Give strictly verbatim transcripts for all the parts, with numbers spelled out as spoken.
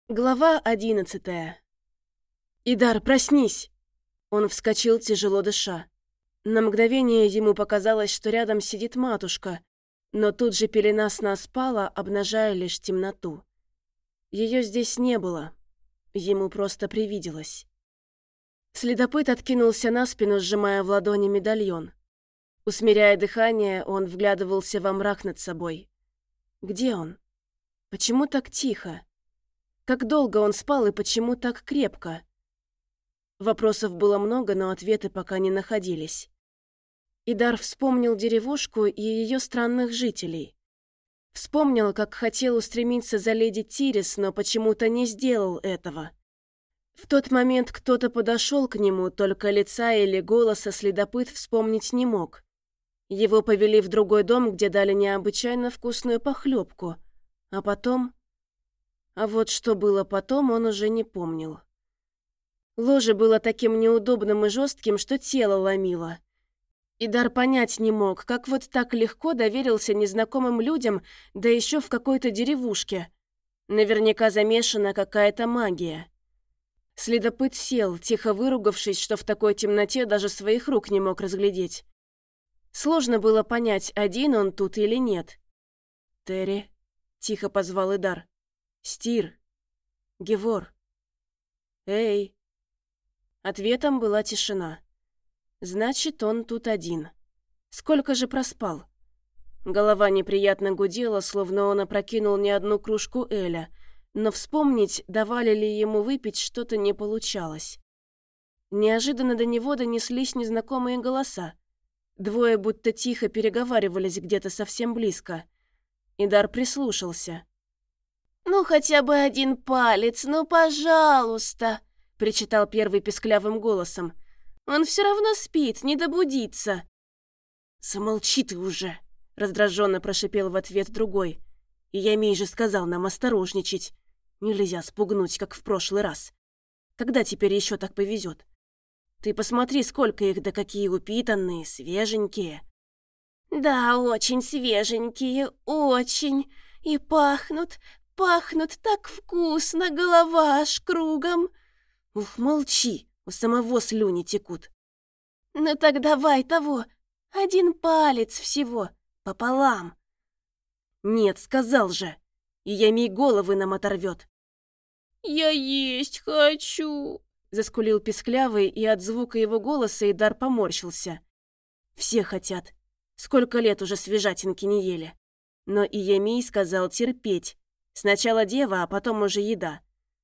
Глава одиннадцатая. «Идар, проснись!» Он вскочил, тяжело дыша. На мгновение ему показалось, что рядом сидит матушка, но тут же пелена сна спала, обнажая лишь темноту. Ее здесь не было. Ему просто привиделось. Следопыт откинулся на спину, сжимая в ладони медальон. Усмиряя дыхание, он вглядывался во мрак над собой. Где он? Почему так тихо? Как долго он спал и почему так крепко? Вопросов было много, но ответы пока не находились. Идар вспомнил деревушку и ее странных жителей. Вспомнил, как хотел устремиться за леди Тирис, но почему-то не сделал этого. В тот момент кто-то подошел к нему, только лица или голоса следопыт вспомнить не мог. Его повели в другой дом, где дали необычайно вкусную похлебку. А потом... А вот что было потом, он уже не помнил. Ложе было таким неудобным и жестким, что тело ломило. Идар понять не мог, как вот так легко доверился незнакомым людям, да еще в какой-то деревушке. Наверняка замешана какая-то магия. Следопыт сел, тихо выругавшись, что в такой темноте даже своих рук не мог разглядеть. Сложно было понять, один он тут или нет. «Терри», — тихо позвал Идар. «Стир! Гевор! Эй!» Ответом была тишина. Значит, он тут один. Сколько же проспал? Голова неприятно гудела, словно он опрокинул не одну кружку эля, но вспомнить, давали ли ему выпить, что-то не получалось. Неожиданно до него донеслись незнакомые голоса. Двое будто тихо переговаривались где-то совсем близко. Идар прислушался. «Ну, хотя бы один палец, ну, пожалуйста!» — причитал первый песклявым голосом. «Он все равно спит, не добудится!» «Замолчи ты уже!» — раздраженно прошипел в ответ другой. «И Ямей же сказал нам осторожничать. Нельзя спугнуть, как в прошлый раз. Когда теперь еще так повезет? Ты посмотри, сколько их, да какие упитанные, свеженькие!» «Да, очень свеженькие, очень! И пахнут, пахнут так вкусно, голова аж кругом!» «Ух, молчи, у самого слюни текут!» «Ну так давай того, один палец всего, пополам!» «Нет, сказал же, и Ямей головы нам оторвет!» «Я есть хочу!» — заскулил песклявый, и от звука его голоса Идар поморщился. «Все хотят. Сколько лет уже свежатинки не ели. Но и Ямей сказал терпеть. Сначала дева, а потом уже еда».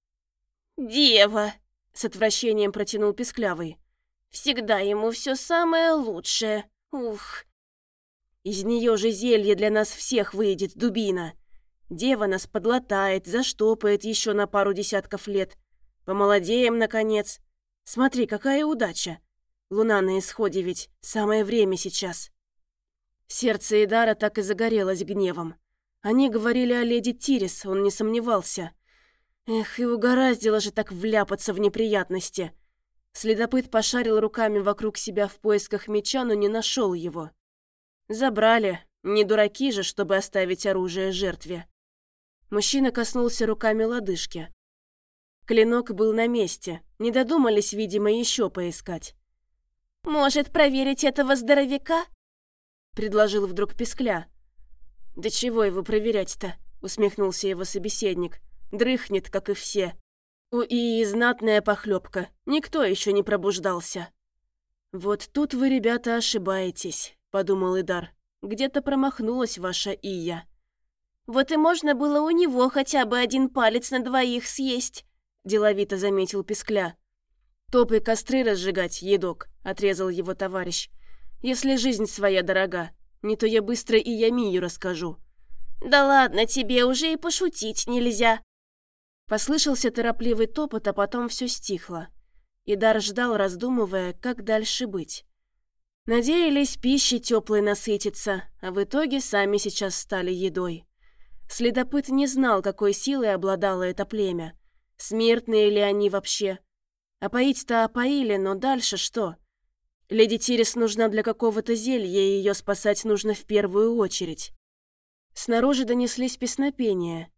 «Дева!» — с отвращением протянул песклявый. «Всегда ему все самое лучшее. Ух!» «Из нее же зелье для нас всех выйдет, дубина. Дева нас подлатает, заштопает еще на пару десятков лет. Помолодеем, наконец. Смотри, какая удача. Луна на исходе ведь, самое время сейчас». Сердце Идара так и загорелось гневом. Они говорили о леди Тирис, он не сомневался. Эх, и угораздило же так вляпаться в неприятности. Следопыт пошарил руками вокруг себя в поисках меча, но не нашел его. Забрали, не дураки же, чтобы оставить оружие жертве. Мужчина коснулся руками лодыжки. Клинок был на месте, не додумались, видимо, еще поискать. «Может, проверить этого здоровяка?» — предложил вдруг Пескля. «Да чего его проверять-то?» — усмехнулся его собеседник. «Дрыхнет, как и все. У Ии знатная похлебка, никто еще не пробуждался». «Вот тут вы, ребята, ошибаетесь», — подумал Идар. «Где-то промахнулась ваша Ия». «Вот и можно было у него хотя бы один палец на двоих съесть», — деловито заметил Пескля. «Топы костры разжигать, едок», — отрезал его товарищ. «Если жизнь своя дорога, не то я быстро и Ямию расскажу». «Да ладно тебе, уже и пошутить нельзя». Послышался торопливый топот, а потом все стихло. Идар ждал, раздумывая, как дальше быть. Надеялись пищей теплой насытиться, а в итоге сами сейчас стали едой. Следопыт не знал, какой силой обладало это племя. Смертные ли они вообще? Опоить-то опоили, но дальше что? Леди Тирис нужна для какого-то зелья, и ее спасать нужно в первую очередь. Снаружи донеслись песнопения.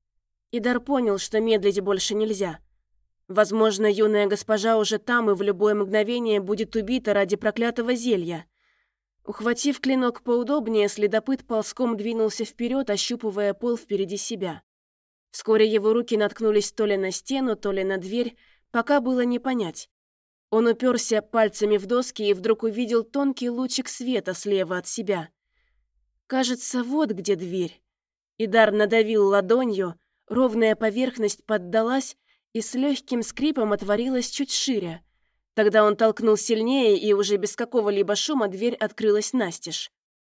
Идар понял, что медлить больше нельзя. Возможно, юная госпожа уже там и в любое мгновение будет убита ради проклятого зелья. Ухватив клинок поудобнее, следопыт ползком двинулся вперед, ощупывая пол впереди себя. Вскоре его руки наткнулись то ли на стену, то ли на дверь, пока было не понять. Он уперся пальцами в доски и вдруг увидел тонкий лучик света слева от себя. Кажется, вот где дверь. Идар надавил ладонью, ровная поверхность поддалась и с легким скрипом отворилась чуть шире. Тогда он толкнул сильнее, и уже без какого-либо шума дверь открылась настежь.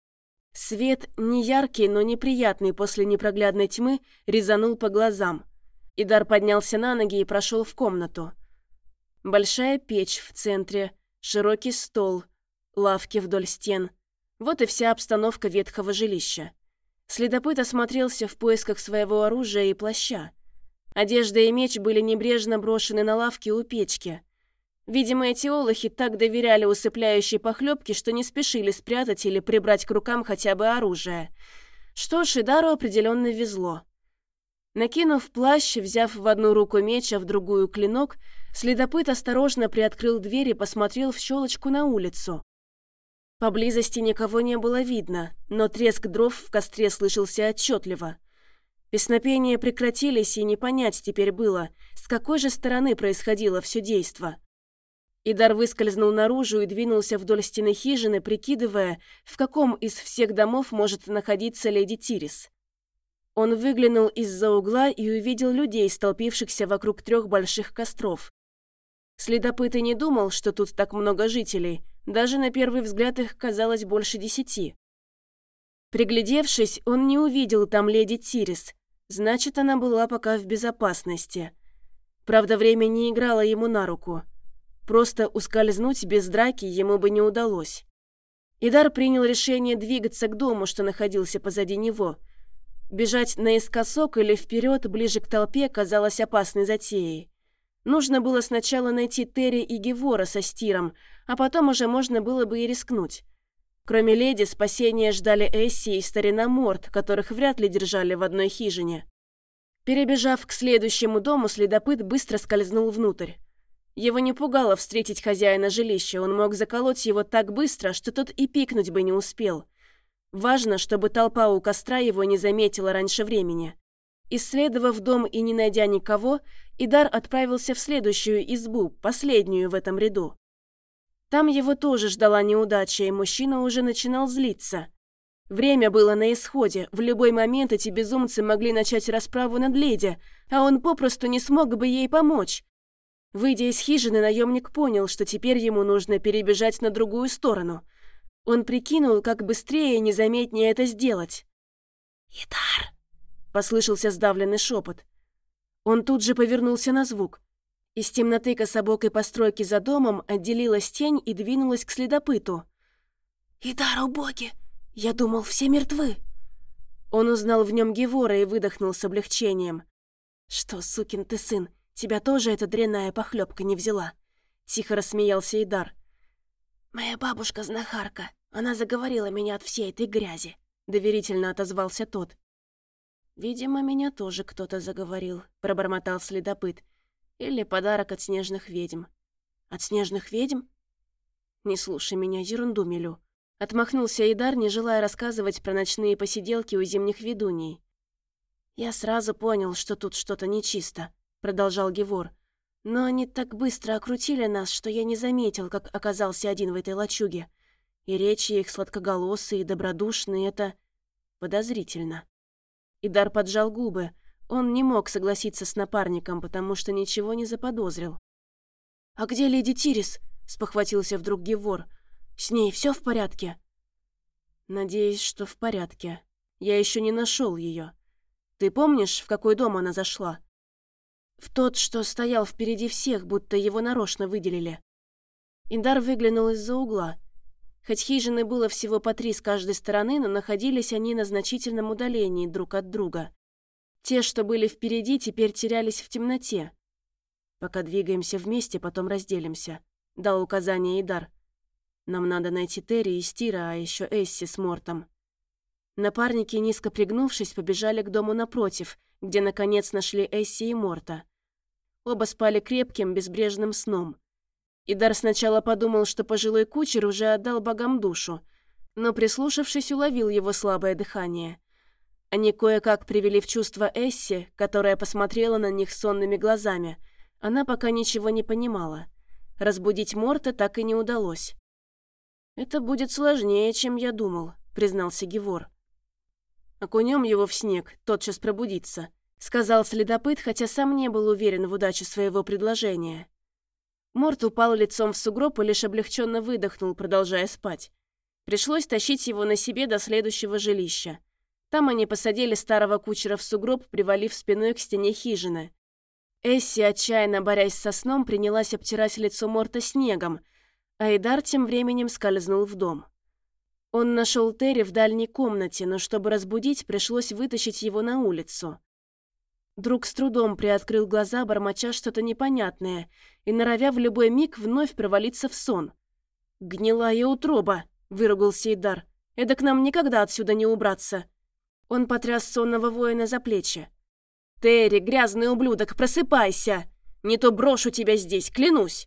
Свет, не яркий, но неприятный после непроглядной тьмы, резанул по глазам. Идар поднялся на ноги и прошел в комнату. Большая печь в центре, широкий стол, лавки вдоль стен. Вот и вся обстановка ветхого жилища. Следопыт осмотрелся в поисках своего оружия и плаща. Одежда и меч были небрежно брошены на лавке у печки. Видимо, эти олухи так доверяли усыпляющей похлебке, что не спешили спрятать или прибрать к рукам хотя бы оружие. Что ж, Идару определенно везло. Накинув плащ, взяв в одну руку меч, а в другую клинок, следопыт осторожно приоткрыл дверь и посмотрел в щелочку на улицу. Поблизости никого не было видно, но треск дров в костре слышался отчетливо. Песнопения прекратились, и не понять теперь было, с какой же стороны происходило все действо. Идар выскользнул наружу и двинулся вдоль стены хижины, прикидывая, в каком из всех домов может находиться леди Тирис. Он выглянул из-за угла и увидел людей, столпившихся вокруг трех больших костров. Следопыт и не думал, что тут так много жителей, даже на первый взгляд их казалось больше десяти. Приглядевшись, он не увидел там леди Тирис, значит, она была пока в безопасности. Правда, время не играло ему на руку. Просто ускользнуть без драки ему бы не удалось. Идар принял решение двигаться к дому, что находился позади него. Бежать наискосок или вперед, ближе к толпе, казалось опасной затеей. Нужно было сначала найти Терри и Гевора со Стиром, а потом уже можно было бы и рискнуть. Кроме леди, спасения ждали Эсси и старина Морт, которых вряд ли держали в одной хижине. Перебежав к следующему дому, следопыт быстро скользнул внутрь. Его не пугало встретить хозяина жилища, он мог заколоть его так быстро, что тот и пикнуть бы не успел. Важно, чтобы толпа у костра его не заметила раньше времени. Исследовав дом и не найдя никого, Идар отправился в следующую избу, последнюю в этом ряду. Там его тоже ждала неудача, и мужчина уже начинал злиться. Время было на исходе, в любой момент эти безумцы могли начать расправу над леди, а он попросту не смог бы ей помочь. Выйдя из хижины, наемник понял, что теперь ему нужно перебежать на другую сторону. Он прикинул, как быстрее и незаметнее это сделать. «Идар!» – послышался сдавленный шепот. Он тут же повернулся на звук. Из темноты кособокой постройки за домом отделилась тень и двинулась к следопыту. «Идар, убоги! Я думал, все мертвы!» Он узнал в нем Гевора и выдохнул с облегчением. «Что, сукин ты сын, тебя тоже эта дрянная похлебка не взяла?» Тихо рассмеялся Идар. «Моя бабушка знахарка, она заговорила меня от всей этой грязи», доверительно отозвался тот. «Видимо, меня тоже кто-то заговорил», пробормотал следопыт. «Или подарок от снежных ведьм». «От снежных ведьм?» «Не слушай меня, ерунду мелю», отмахнулся Идар, не желая рассказывать про ночные посиделки у зимних ведуней. «Я сразу понял, что тут что-то нечисто», продолжал Гевор. «Но они так быстро окрутили нас, что я не заметил, как оказался один в этой лачуге. И речи их сладкоголосые и добродушные — это подозрительно». Идар поджал губы. Он не мог согласиться с напарником, потому что ничего не заподозрил. «А где леди Тирис?» — спохватился вдруг Гевор. «С ней все в порядке?» «Надеюсь, что в порядке. Я еще не нашел ее. Ты помнишь, в какой дом она зашла?» «В тот, что стоял впереди всех, будто его нарочно выделили». Идар выглянул из-за угла. Хоть хижины было всего по три с каждой стороны, но находились они на значительном удалении друг от друга. Те, что были впереди, теперь терялись в темноте. «Пока двигаемся вместе, потом разделимся», — дал указание Идар. «Нам надо найти Терри и Стира, а еще Эсси с Мортом». Напарники, низко пригнувшись, побежали к дому напротив, где наконец нашли Эсси и Морта. Оба спали крепким, безбрежным сном. Идар сначала подумал, что пожилой кучер уже отдал богам душу, но, прислушавшись, уловил его слабое дыхание. Они кое-как привели в чувство Эсси, которая посмотрела на них сонными глазами. Она пока ничего не понимала. Разбудить Морта так и не удалось. «Это будет сложнее, чем я думал», — признался Гевор. «Окунем его в снег, тотчас пробудится», — сказал следопыт, хотя сам не был уверен в удаче своего предложения. Морт упал лицом в сугроб и лишь облегченно выдохнул, продолжая спать. Пришлось тащить его на себе до следующего жилища. Там они посадили старого кучера в сугроб, привалив спиной к стене хижины. Эсси, отчаянно борясь со сном, принялась обтирать лицо Морта снегом, а Идар тем временем скользнул в дом. Он нашел Терри в дальней комнате, но чтобы разбудить, пришлось вытащить его на улицу. Друг с трудом приоткрыл глаза, бормоча что-то непонятное, и норовя в любой миг вновь провалиться в сон. «Гнилая утроба!» — выругался Идар. «Эдак нам никогда отсюда не убраться!» Он потряс сонного воина за плечи. «Терри, грязный ублюдок, просыпайся! Не то брошу тебя здесь, клянусь!»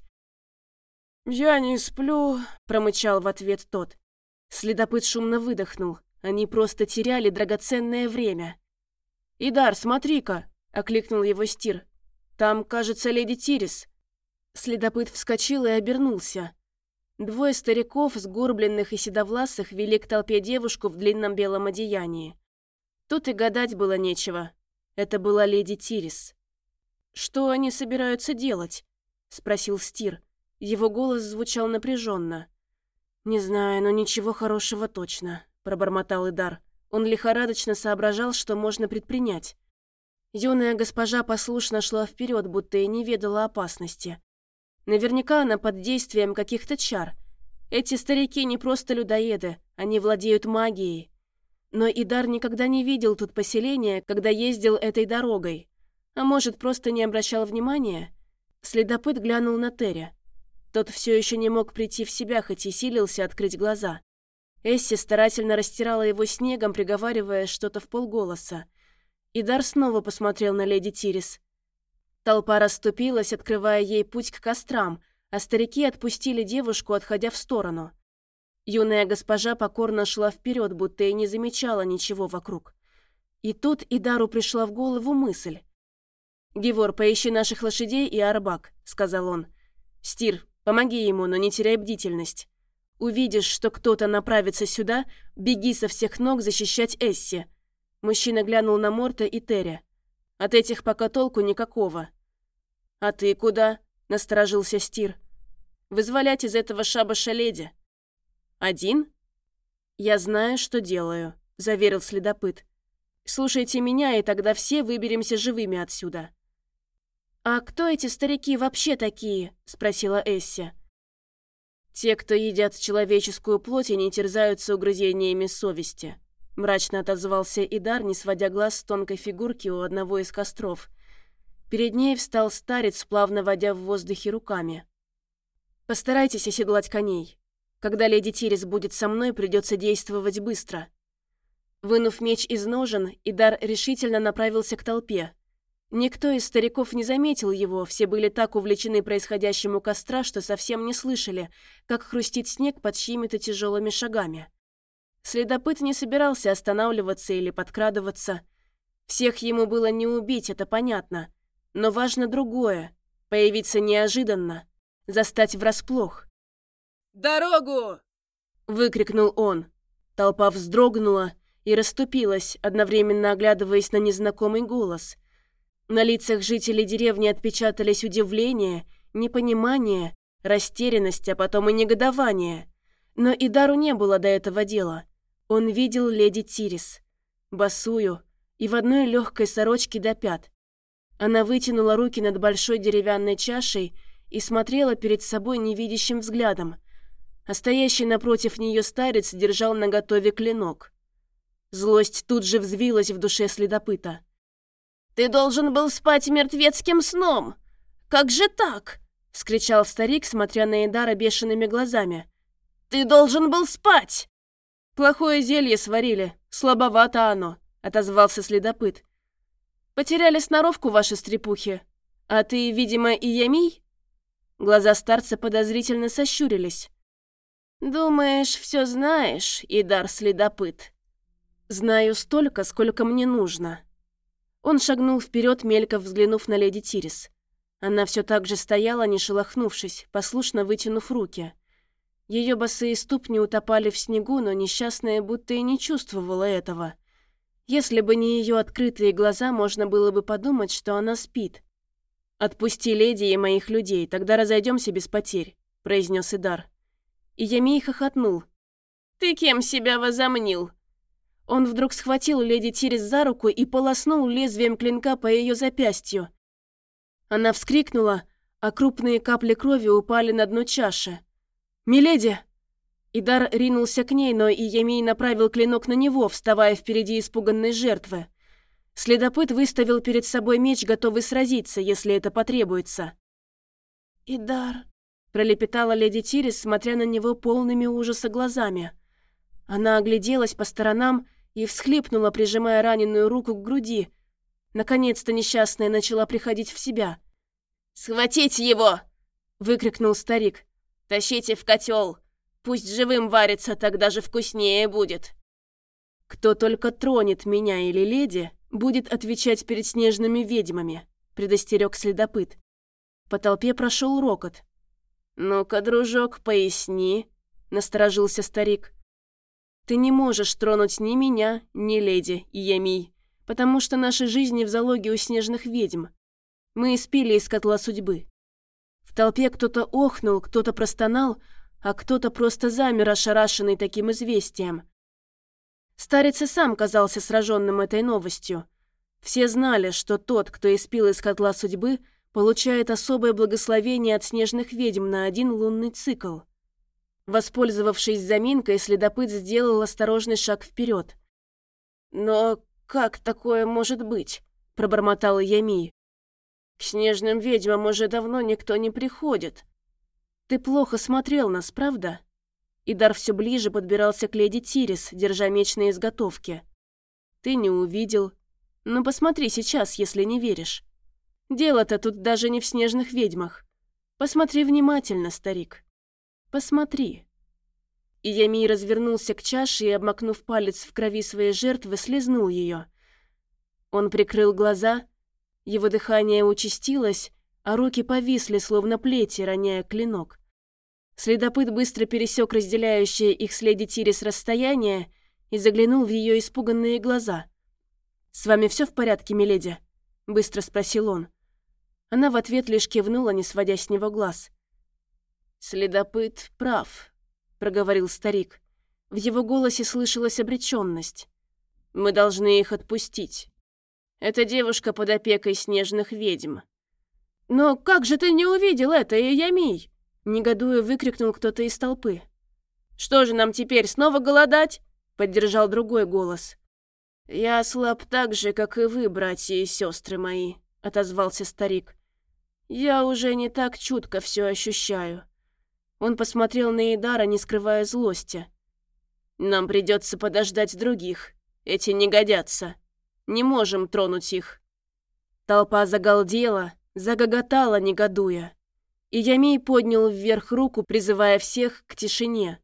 «Я не сплю», — промычал в ответ тот. Следопыт шумно выдохнул. Они просто теряли драгоценное время. «Идар, смотри-ка!» — окликнул его Стир. «Там, кажется, леди Тирис». Следопыт вскочил и обернулся. Двое стариков, сгорбленных и седовласых, вели к толпе девушку в длинном белом одеянии. Тут и гадать было нечего. Это была леди Тирис. «Что они собираются делать?» — спросил Стир. Его голос звучал напряженно. «Не знаю, но ничего хорошего точно», — пробормотал Идар. Он лихорадочно соображал, что можно предпринять. Юная госпожа послушно шла вперед, будто и не ведала опасности. Наверняка она под действием каких-то чар. Эти старики не просто людоеды, они владеют магией. Но Идар никогда не видел тут поселения, когда ездил этой дорогой. А может, просто не обращал внимания? Следопыт глянул на Терри. Тот все еще не мог прийти в себя, хоть и силился открыть глаза. Эсси старательно растирала его снегом, приговаривая что-то вполголоса. Идар снова посмотрел на леди Тирис. Толпа расступилась, открывая ей путь к кострам, а старики отпустили девушку, отходя в сторону. Юная госпожа покорно шла вперед, будто и не замечала ничего вокруг. И тут Идару пришла в голову мысль. «Гевор, поищи наших лошадей и арбак», — сказал он. «Стир, помоги ему, но не теряй бдительность. Увидишь, что кто-то направится сюда, беги со всех ног защищать Эсси». Мужчина глянул на Морта и Терри. «От этих пока толку никакого». «А ты куда?» — насторожился Стир. «Вызволять из этого шабаша леди». «Один?» «Я знаю, что делаю», — заверил следопыт. «Слушайте меня, и тогда все выберемся живыми отсюда». «А кто эти старики вообще такие?» — спросила Эсси. «Те, кто едят человеческую плоть и не терзаются угрызениями совести», — мрачно отозвался Идар, не сводя глаз с тонкой фигурки у одного из костров. Перед ней встал старец, плавно водя в воздухе руками. «Постарайтесь оседлать коней. Когда леди Тирис будет со мной, придется действовать быстро». Вынув меч из ножен, Идар решительно направился к толпе. Никто из стариков не заметил его, все были так увлечены происходящим у костра, что совсем не слышали, как хрустит снег под чьими-то тяжелыми шагами. Следопыт не собирался останавливаться или подкрадываться. Всех ему было не убить, это понятно. Но важно другое — появиться неожиданно, застать врасплох. «Дорогу!» — выкрикнул он. Толпа вздрогнула и расступилась, одновременно оглядываясь на незнакомый голос. На лицах жителей деревни отпечатались удивление, непонимание, растерянность, а потом и негодование. Но Идару не было до этого дела. Он видел леди Тирис, босую и в одной легкой сорочке до пят. Она вытянула руки над большой деревянной чашей и смотрела перед собой невидящим взглядом, а стоящий напротив нее старец держал наготове клинок. Злость тут же взвилась в душе следопыта. «Ты должен был спать мертвецким сном! Как же так?» — вскричал старик, смотря на Идара бешеными глазами. «Ты должен был спать!» «Плохое зелье сварили, слабовато оно», — отозвался следопыт. Потеряли сноровку ваши стрепухи. А ты, видимо, и Ямий?» Глаза старца подозрительно сощурились. «Думаешь, все знаешь, Идар-следопыт?» «Знаю столько, сколько мне нужно». Он шагнул вперед, мельком взглянув на леди Тирис. Она все так же стояла, не шелохнувшись, послушно вытянув руки. Ее босые ступни утопали в снегу, но несчастная будто и не чувствовала этого. Если бы не ее открытые глаза, можно было бы подумать, что она спит. «Отпусти леди и моих людей, тогда разойдемся без потерь», — произнес Идар. И Ямий хохотнул. «Ты кем себя возомнил?» Он вдруг схватил леди Тирис за руку и полоснул лезвием клинка по ее запястью. Она вскрикнула, а крупные капли крови упали на дно чаши. «Миледи!» Идар ринулся к ней, но и Ямий направил клинок на него, вставая впереди испуганной жертвы. Следопыт выставил перед собой меч, готовый сразиться, если это потребуется. «Идар», — пролепетала леди Тирис, смотря на него полными ужаса глазами. Она огляделась по сторонам и всхлипнула, прижимая раненую руку к груди. Наконец-то несчастная начала приходить в себя. «Схватите его!» — выкрикнул старик. «Тащите в котел! Пусть живым варится, так даже вкуснее будет!» «Кто только тронет меня или леди, будет отвечать перед снежными ведьмами», — предостерег следопыт. По толпе прошел рокот. «Ну-ка, дружок, поясни», — насторожился старик. «Ты не можешь тронуть ни меня, ни леди Ямий, потому что наши жизни в залоге у снежных ведьм. Мы испили из котла судьбы». В толпе кто-то охнул, кто-то простонал, а кто-то просто замер, ошарашенный таким известием. Старец и сам казался сраженным этой новостью. Все знали, что тот, кто испил из котла судьбы, получает особое благословение от снежных ведьм на один лунный цикл. Воспользовавшись заминкой, следопыт сделал осторожный шаг вперед. «Но как такое может быть?» – пробормотал Ямий. «К снежным ведьмам уже давно никто не приходит». «Ты плохо смотрел нас, правда?» Идар все ближе подбирался к леди Тирис, держа меч на изготовке. «Ты не увидел. Но посмотри сейчас, если не веришь. Дело-то тут даже не в снежных ведьмах. Посмотри внимательно, старик. Посмотри». И Ямий развернулся к чаше и, обмакнув палец в крови своей жертвы, слезнул ее. Он прикрыл глаза, его дыхание участилось, а руки повисли, словно плети, роняя клинок. Следопыт быстро пересек разделяющее их с леди Тирис расстояние и заглянул в ее испуганные глаза. «С вами все в порядке, миледи?» – быстро спросил он. Она в ответ лишь кивнула, не сводя с него глаз. «Следопыт прав», – проговорил старик. В его голосе слышалась обреченность. «Мы должны их отпустить. Эта девушка под опекой снежных ведьм». «Но как же ты не увидел это, Ямий?» – негодуя выкрикнул кто-то из толпы. «Что же нам теперь, снова голодать?» – поддержал другой голос. «Я слаб так же, как и вы, братья и сестры мои», – отозвался старик. «Я уже не так чутко все ощущаю». Он посмотрел на Идара, не скрывая злости. «Нам придется подождать других. Эти не годятся. Не можем тронуть их». Толпа загалдела, загоготала, негодуя. И Ямий поднял вверх руку, призывая всех к тишине.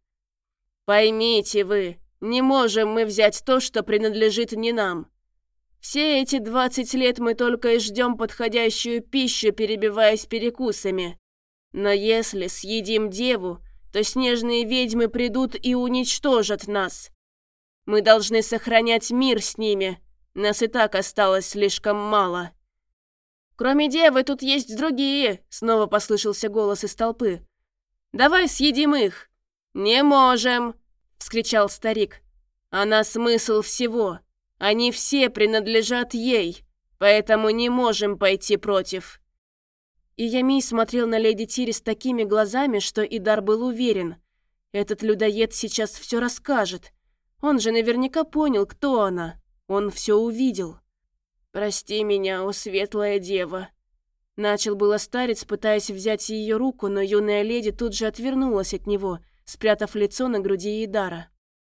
«Поймите вы, не можем мы взять то, что принадлежит не нам. Все эти двадцать лет мы только и ждем подходящую пищу, перебиваясь перекусами. Но если съедим деву, то снежные ведьмы придут и уничтожат нас. Мы должны сохранять мир с ними, нас и так осталось слишком мало». «Кроме девы тут есть другие», — снова послышался голос из толпы. «Давай съедим их». «Не можем», — вскричал старик. «Она смысл всего. Они все принадлежат ей, поэтому не можем пойти против». И Ямий смотрел на леди Тирис такими глазами, что Идар был уверен. Этот людоед сейчас все расскажет. Он же наверняка понял, кто она. Он все увидел. «Прости меня, о светлая дева», — начал было старец, пытаясь взять ее руку, но юная леди тут же отвернулась от него, спрятав лицо на груди Идара.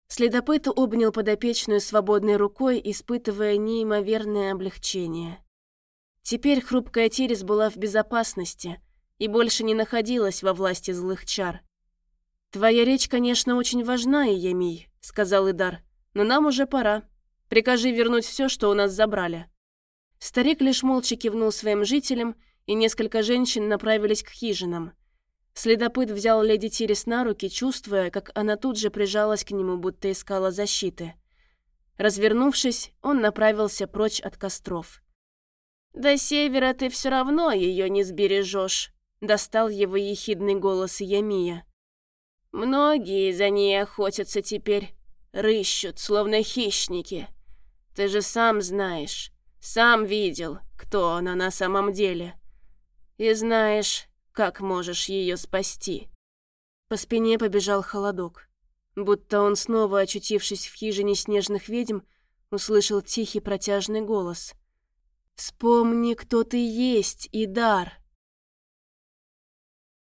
Следопыт обнял подопечную свободной рукой, испытывая неимоверное облегчение. Теперь хрупкая Тирис была в безопасности и больше не находилась во власти злых чар. «Твоя речь, конечно, очень важна, Иемий», — сказал Идар, — «но нам уже пора. Прикажи вернуть все, что у нас забрали». Старик лишь молча кивнул своим жителям, и несколько женщин направились к хижинам. Следопыт взял леди Тирис на руки, чувствуя, как она тут же прижалась к нему, будто искала защиты. Развернувшись, он направился прочь от костров. «До севера ты все равно ее не сбережешь», — достал его ехидный голос Ямия. «Многие за ней охотятся теперь, рыщут, словно хищники. Ты же сам знаешь, сам видел, кто она на самом деле. И знаешь, как можешь ее спасти». По спине побежал холодок. Будто он, снова очутившись в хижине снежных ведьм, услышал тихий протяжный голос. «Вспомни, кто ты есть, Идар!»